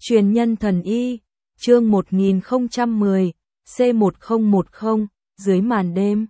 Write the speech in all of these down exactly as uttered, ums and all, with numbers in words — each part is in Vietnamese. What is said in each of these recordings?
Truyền nhân thần y, chương một nghìn không trăm mười, C một không một không, dưới màn đêm.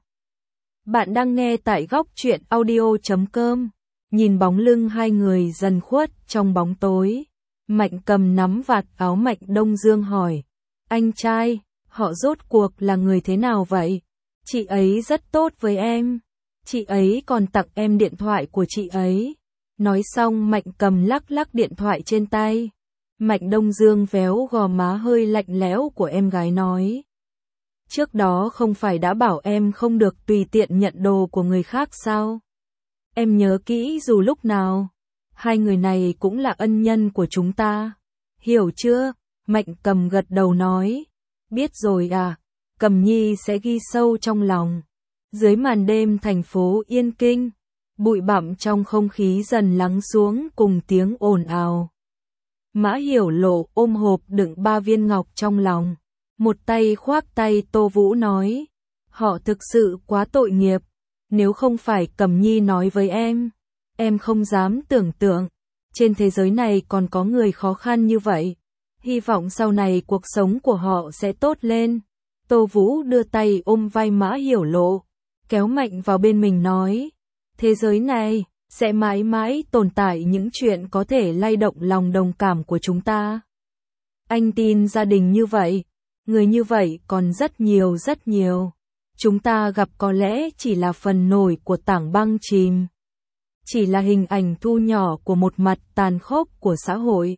Bạn đang nghe tại góc truyện audio chấm com. Nhìn bóng lưng hai người dần khuất trong bóng tối. Mạnh Cầm nắm vạt áo Mạnh Đông Dương hỏi. Anh trai, họ rốt cuộc là người thế nào vậy? Chị ấy rất tốt với em. Chị ấy còn tặng em điện thoại của chị ấy. Nói xong Mạnh Cầm lắc lắc điện thoại trên tay. Mạnh Đông Dương véo gò má hơi lạnh lẽo của em gái nói. Trước đó không phải đã bảo em không được tùy tiện nhận đồ của người khác sao? Em nhớ kỹ dù lúc nào. Hai người này cũng là ân nhân của chúng ta. Hiểu chưa? Mạnh Cầm gật đầu nói. Biết rồi à, Cầm Nhi sẽ ghi sâu trong lòng. Dưới màn đêm thành phố yên kinh, bụi bặm trong không khí dần lắng xuống cùng tiếng ồn ào. Mã Hiểu Lộ ôm hộp đựng ba viên ngọc trong lòng. Một tay khoác tay Tô Vũ nói. Họ thực sự quá tội nghiệp. Nếu không phải Cầm Nhi nói với em, em không dám tưởng tượng. Trên thế giới này còn có người khó khăn như vậy. Hy vọng sau này cuộc sống của họ sẽ tốt lên. Tô Vũ đưa tay ôm vai Mã Hiểu Lộ, kéo mạnh vào bên mình nói. Thế giới này sẽ mãi mãi tồn tại những chuyện có thể lay động lòng đồng cảm của chúng ta. Anh tin gia đình như vậy, người như vậy còn rất nhiều rất nhiều. Chúng ta gặp có lẽ chỉ là phần nổi của tảng băng chìm. Chỉ là hình ảnh thu nhỏ của một mặt tàn khốc của xã hội.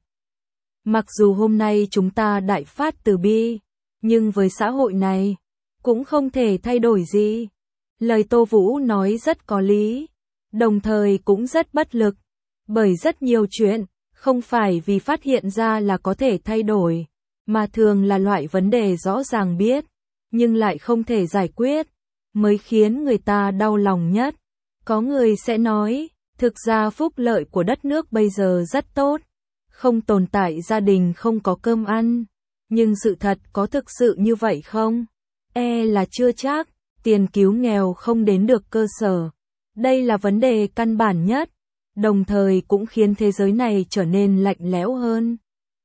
Mặc dù hôm nay chúng ta đại phát từ bi, nhưng với xã hội này, cũng không thể thay đổi gì. Lời Tô Vũ nói rất có lý, đồng thời cũng rất bất lực. Bởi rất nhiều chuyện, không phải vì phát hiện ra là có thể thay đổi, mà thường là loại vấn đề rõ ràng biết, nhưng lại không thể giải quyết, mới khiến người ta đau lòng nhất. Có người sẽ nói, thực ra phúc lợi của đất nước bây giờ rất tốt, không tồn tại gia đình không có cơm ăn. Nhưng sự thật có thực sự như vậy không? E là chưa chắc, tiền cứu nghèo không đến được cơ sở. Đây là vấn đề căn bản nhất, đồng thời cũng khiến thế giới này trở nên lạnh lẽo hơn.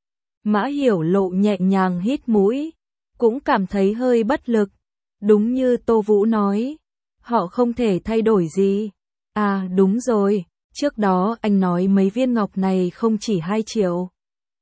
Mã Hiểu Lộ nhẹ nhàng hít mũi, cũng cảm thấy hơi bất lực. Đúng như Tô Vũ nói, họ không thể thay đổi gì. À đúng rồi, trước đó anh nói mấy viên ngọc này không chỉ hai triệu.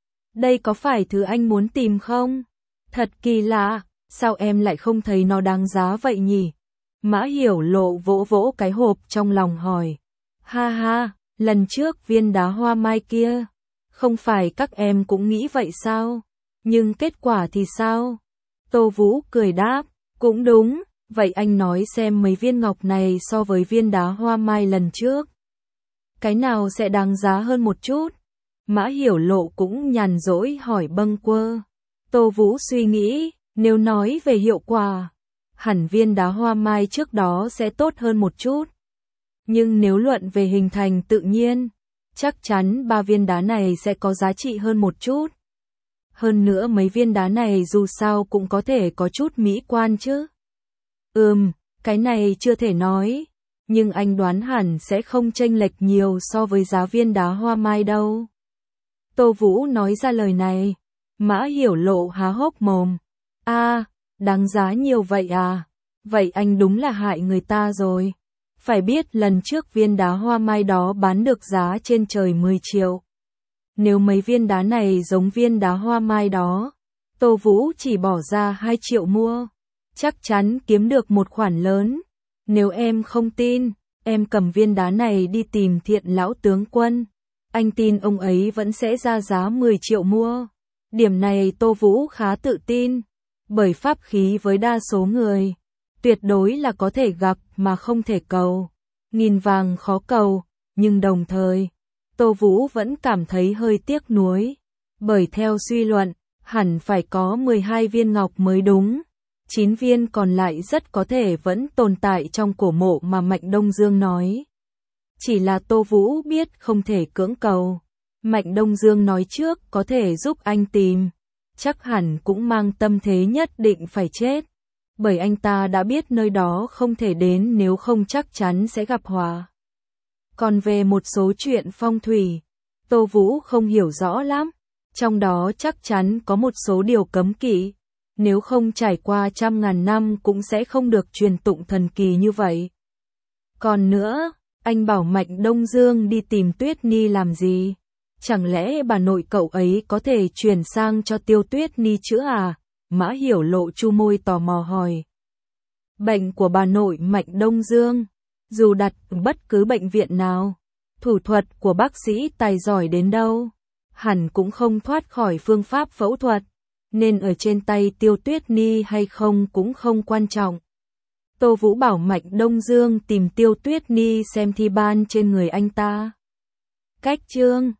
Đây có phải thứ anh muốn tìm không? Thật kỳ lạ, sao em lại không thấy nó đáng giá vậy nhỉ? Mã Hiểu Lộ vỗ vỗ cái hộp trong lòng hỏi. Ha ha, lần trước viên đá hoa mai kia, không phải các em cũng nghĩ vậy sao? Nhưng kết quả thì sao? Tô Vũ cười đáp, cũng đúng, vậy anh nói xem mấy viên ngọc này so với viên đá hoa mai lần trước. Cái nào sẽ đáng giá hơn một chút? Mã Hiểu Lộ cũng nhàn rỗi hỏi bâng quơ. Tô Vũ suy nghĩ, nếu nói về hiệu quả, hẳn viên đá hoa mai trước đó sẽ tốt hơn một chút. Nhưng nếu luận về hình thành tự nhiên, chắc chắn ba viên đá này sẽ có giá trị hơn một chút. Hơn nữa mấy viên đá này dù sao cũng có thể có chút mỹ quan chứ. Ừm, cái này chưa thể nói, nhưng anh đoán hẳn sẽ không chênh lệch nhiều so với giá viên đá hoa mai đâu. Tô Vũ nói ra lời này, Mã Hiểu Lộ há hốc mồm. A, đáng giá nhiều vậy à? Vậy anh đúng là hại người ta rồi. Phải biết lần trước viên đá hoa mai đó bán được giá trên trời mười triệu. Nếu mấy viên đá này giống viên đá hoa mai đó, Tô Vũ chỉ bỏ ra hai triệu mua, chắc chắn kiếm được một khoản lớn. Nếu em không tin, em cầm viên đá này đi tìm Thiện lão tướng quân. Anh tin ông ấy vẫn sẽ ra giá mười triệu mua. Điểm này Tô Vũ khá tự tin, bởi pháp khí với đa số người, tuyệt đối là có thể gặp mà không thể cầu. Nghìn vàng khó cầu, nhưng đồng thời, Tô Vũ vẫn cảm thấy hơi tiếc nuối. Bởi theo suy luận, hẳn phải có mười hai viên ngọc mới đúng. chín viên còn lại rất có thể vẫn tồn tại trong cổ mộ mà Mạnh Đông Dương nói. Chỉ là Tô Vũ biết không thể cưỡng cầu. Mạnh Đông Dương nói trước có thể giúp anh tìm, chắc hẳn cũng mang tâm thế nhất định phải chết. Bởi anh ta đã biết nơi đó không thể đến nếu không chắc chắn sẽ gặp họa. Còn về một số chuyện phong thủy, Tô Vũ không hiểu rõ lắm. Trong đó chắc chắn có một số điều cấm kỵ, nếu không trải qua trăm ngàn năm cũng sẽ không được truyền tụng thần kỳ như vậy. Còn nữa, anh bảo Mạnh Đông Dương đi tìm Tuyết Ni làm gì? Chẳng lẽ bà nội cậu ấy có thể chuyển sang cho Tiêu Tuyết Ni chữa à? Mã Hiểu lộ chu môi tò mò hỏi. Bệnh của bà nội Mạnh Đông Dương, dù đặt bất cứ bệnh viện nào, thủ thuật của bác sĩ tài giỏi đến đâu, hẳn cũng không thoát khỏi phương pháp phẫu thuật, nên ở trên tay Tiêu Tuyết Ni hay không cũng không quan trọng. Tô Vũ bảo Mạnh Đông Dương tìm Tiêu Tuyết Ni xem thi ban trên người anh ta. Cách chương